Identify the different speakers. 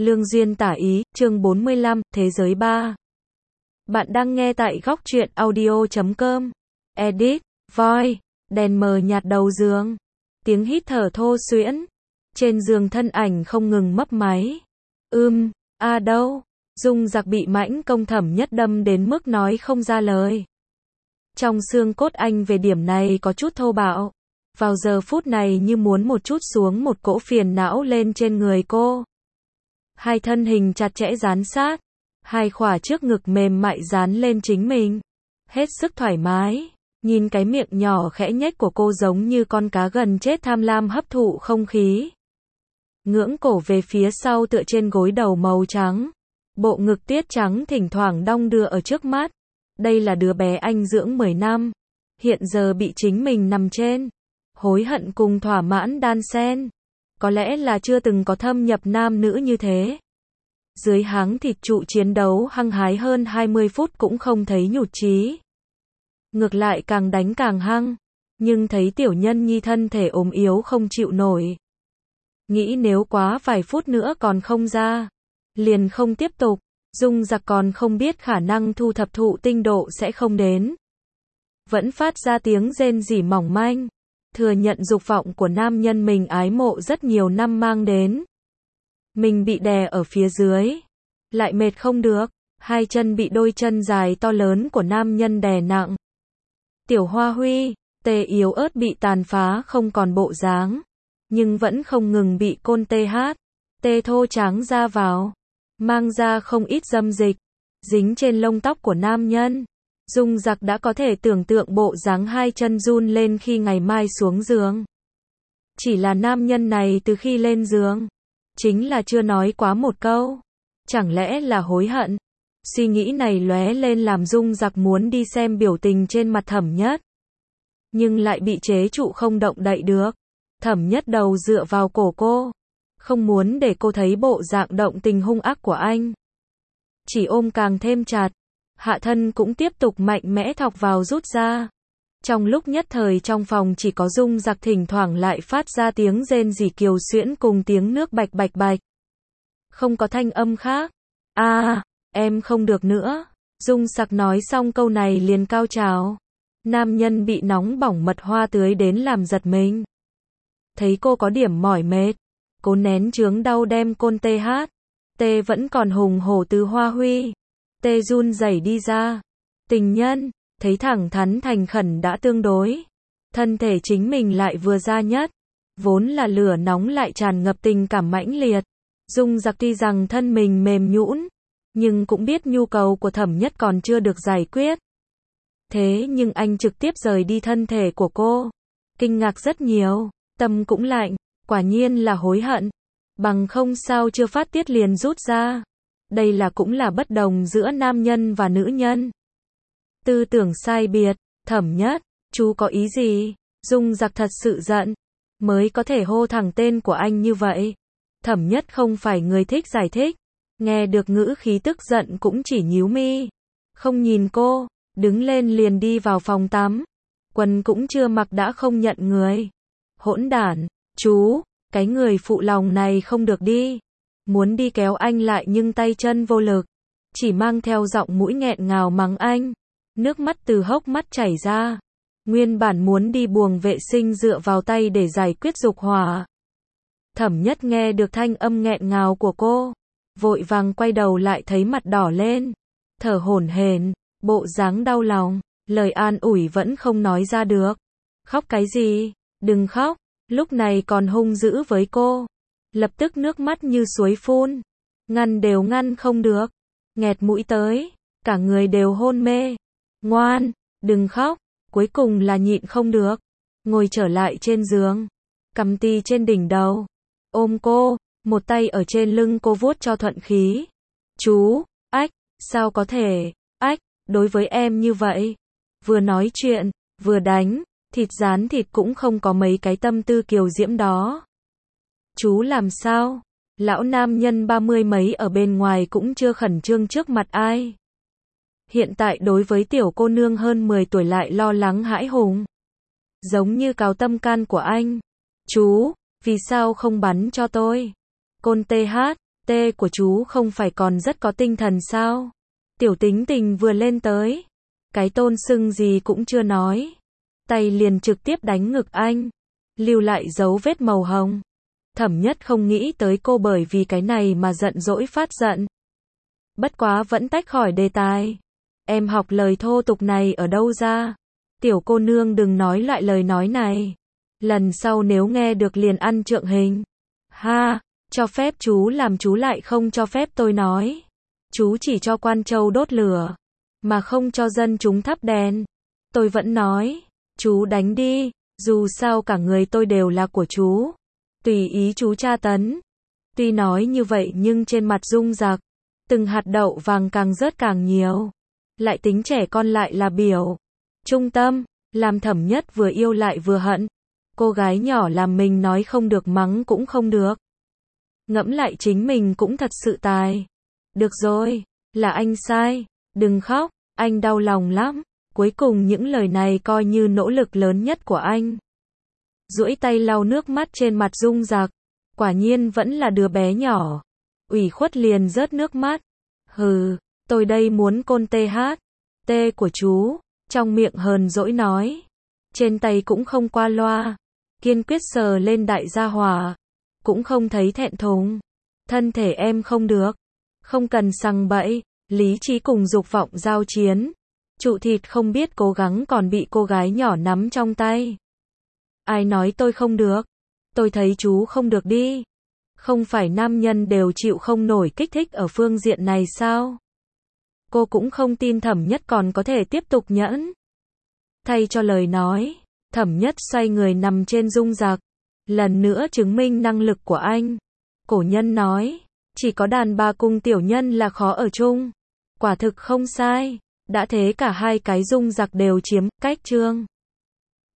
Speaker 1: Lương duyên tả ý, chương 45, Thế giới 3. Bạn đang nghe tại góc truyện audio.com. Edit, voice, đèn mờ nhạt đầu giường. Tiếng hít thở thô xuyễn. Trên giường thân ảnh không ngừng mấp máy. Đâu? Dung Giặc bị Mãnh Công Thẩm Nhất đâm đến mức nói không ra lời. Trong xương cốt anh về điểm này có chút thô bạo. Vào giờ phút này như muốn một chút xuống một cỗ phiền não lên trên người cô. Hai thân hình chặt chẽ dán sát, hai khỏa trước ngực mềm mại dán lên chính mình. Hết sức thoải mái, nhìn cái miệng nhỏ khẽ nhếch của cô giống như con cá gần chết tham lam hấp thụ không khí. Ngưỡng cổ về phía sau tựa trên gối đầu màu trắng. Bộ ngực tiết trắng thỉnh thoảng đong đưa ở trước mắt. Đây là đứa bé anh dưỡng 10 năm. Hiện giờ bị chính mình nằm trên. Hối hận cùng thỏa mãn đan xen. Có lẽ là chưa từng có thâm nhập nam nữ như thế. Dưới háng thịt trụ chiến đấu hăng hái hơn 20 phút cũng không thấy nhụt chí. Ngược lại càng đánh càng hăng. Nhưng thấy tiểu nhân nhi thân thể ốm yếu không chịu nổi. Nghĩ nếu quá vài phút nữa còn không ra. Liền không tiếp tục. Dung Giặc còn không biết khả năng thu thập thụ tinh độ sẽ không đến. Vẫn phát ra tiếng rên rỉ mỏng manh. Thừa nhận dục vọng của nam nhân mình ái mộ rất nhiều năm mang đến. Mình bị đè ở phía dưới. Lại mệt không được. Hai chân bị đôi chân dài to lớn của nam nhân đè nặng. Tiểu Hoa Huy, tê yếu ớt bị tàn phá không còn bộ dáng. Nhưng vẫn không ngừng bị côn tê thô tráng ra vào. Mang ra không ít dâm dịch. Dính trên lông tóc của nam nhân. Dung Giặc đã có thể tưởng tượng bộ dáng hai chân run lên khi ngày mai xuống giường. Chỉ là nam nhân này từ khi lên giường, chính là chưa nói quá một câu. Chẳng lẽ là hối hận? Suy nghĩ này lóe lên làm Dung Giặc muốn đi xem biểu tình trên mặt Thẩm Nhất. Nhưng lại bị chế trụ không động đậy được. Thẩm Nhất đầu dựa vào cổ cô. Không muốn để cô thấy bộ dạng động tình hung ác của anh. Chỉ ôm càng thêm chặt. Hạ thân cũng tiếp tục mạnh mẽ thọc vào rút ra. Trong lúc nhất thời trong phòng chỉ có Dung Giặc thỉnh thoảng lại phát ra tiếng rên rỉ kiều xuyễn cùng tiếng nước bạch bạch bạch. Không có thanh âm khác. Em không được nữa. Dung Giặc nói xong câu này liền cao trào. Nam nhân bị nóng bỏng mật hoa tưới đến làm giật mình. Thấy cô có điểm mỏi mệt. Cố nén chướng đau đem côn tê vẫn còn hùng hổ từ Hoa Huy. Tê run rẩy đi ra. Tình nhân, thấy thẳng thắn thành khẩn đã tương đối. Thân thể chính mình lại vừa ra nhất. Vốn là lửa nóng lại tràn ngập tình cảm mãnh liệt. Dung Giặc tuy rằng thân mình mềm nhũn, nhưng cũng biết nhu cầu của Thẩm Nhất còn chưa được giải quyết. Thế nhưng anh trực tiếp rời đi thân thể của cô. Kinh ngạc rất nhiều, tâm cũng lạnh, quả nhiên là hối hận. Bằng không sao chưa phát tiết liền rút ra. Đây là cũng là bất đồng giữa nam nhân và nữ nhân. Tư tưởng sai biệt. Thẩm Nhất, chú có ý gì? Dung Giặc thật sự giận. Mới có thể hô thẳng tên của anh như vậy. Thẩm Nhất không phải người thích giải thích. Nghe được ngữ khí tức giận cũng chỉ nhíu mi. Không nhìn cô. Đứng lên liền đi vào phòng tắm. Quần cũng chưa mặc đã không nhận người. Hỗn đản. Chú, cái người phụ lòng này không được đi. Muốn đi kéo anh lại nhưng tay chân vô lực. Chỉ mang theo giọng mũi nghẹn ngào mắng anh. Nước mắt từ hốc mắt chảy ra. Nguyên bản muốn đi buồng vệ sinh dựa vào tay để giải quyết dục hỏa. Thẩm Nhất nghe được thanh âm nghẹn ngào của cô. Vội vàng quay đầu lại thấy mặt đỏ lên. Thở hổn hển, bộ dáng đau lòng. Lời an ủi vẫn không nói ra được. Khóc cái gì? Đừng khóc. Lúc này còn hung dữ với cô. Lập tức nước mắt như suối phun. Ngăn đều ngăn không được. Nghẹt mũi tới. Cả người đều hôn mê. Ngoan, đừng khóc. Cuối cùng là nhịn không được. Ngồi trở lại trên giường. Cầm ti trên đỉnh đầu. Ôm cô. Một tay ở trên lưng cô vuốt cho thuận khí. Chú, sao có thể, đối với em như vậy. Vừa nói chuyện, vừa đánh. Thịt rán thịt cũng không có mấy cái tâm tư kiều diễm đó. Chú làm sao? Lão nam nhân 30 mấy ở bên ngoài cũng chưa khẩn trương trước mặt ai. Hiện tại đối với tiểu cô nương hơn 10 tuổi lại lo lắng hãi hùng. Giống như cào tâm can của anh. Chú, vì sao không bắn cho tôi? Côn tê của chú không phải còn rất có tinh thần sao? Tiểu Tính Tình vừa lên tới, cái tôn sưng gì cũng chưa nói, tay liền trực tiếp đánh ngực anh, lưu lại dấu vết màu hồng. Thẩm Nhất không nghĩ tới cô bởi vì cái này mà giận dỗi phát giận. Bất quá vẫn tách khỏi đề tài. Em học lời thô tục này ở đâu ra? Tiểu cô nương đừng nói lại lời nói này. Lần sau nếu nghe được liền ăn trượng hình. Ha, cho phép chú làm chú lại không cho phép tôi nói. Chú chỉ cho quan châu đốt lửa, mà không cho dân chúng thắp đèn. Tôi vẫn nói, chú đánh đi, dù sao cả người tôi đều là của chú. Tùy ý chú tra tấn. Tuy nói như vậy nhưng trên mặt Dung Giặc, từng hạt đậu vàng càng rớt càng nhiều. Lại tính trẻ con lại là biểu trung tâm, làm Thẩm Nhất vừa yêu lại vừa hận. Cô gái nhỏ làm mình nói không được mắng cũng không được. Ngẫm lại chính mình cũng thật sự tài. Được rồi, là anh sai, đừng khóc, anh đau lòng lắm. Cuối cùng những lời này coi như nỗ lực lớn nhất của anh. Duỗi tay lau nước mắt trên mặt Dung Giặc, quả nhiên vẫn là đứa bé nhỏ. Ủy khuất liền rớt nước mắt. Hừ, tôi đây muốn côn tê của chú, trong miệng hờn dỗi nói. Trên tay cũng không qua loa, kiên quyết sờ lên đại gia hỏa, cũng không thấy thẹn thùng. Thân thể em không được, không cần sằng bậy, lý trí cùng dục vọng giao chiến. Trụ thịt không biết cố gắng còn bị cô gái nhỏ nắm trong tay. Ai nói tôi không được? Tôi thấy chú không được đi. Không phải nam nhân đều chịu không nổi kích thích ở phương diện này sao? Cô cũng không tin Thẩm Nhất còn có thể tiếp tục nhẫn. Thay cho lời nói, Thẩm Nhất xoay người nằm trên Dung Giặc, lần nữa chứng minh năng lực của anh. Cổ nhân nói, chỉ có đàn bà cùng tiểu nhân là khó ở chung. Quả thực không sai, đã thế cả hai cái Dung Giặc đều chiếm cách trương.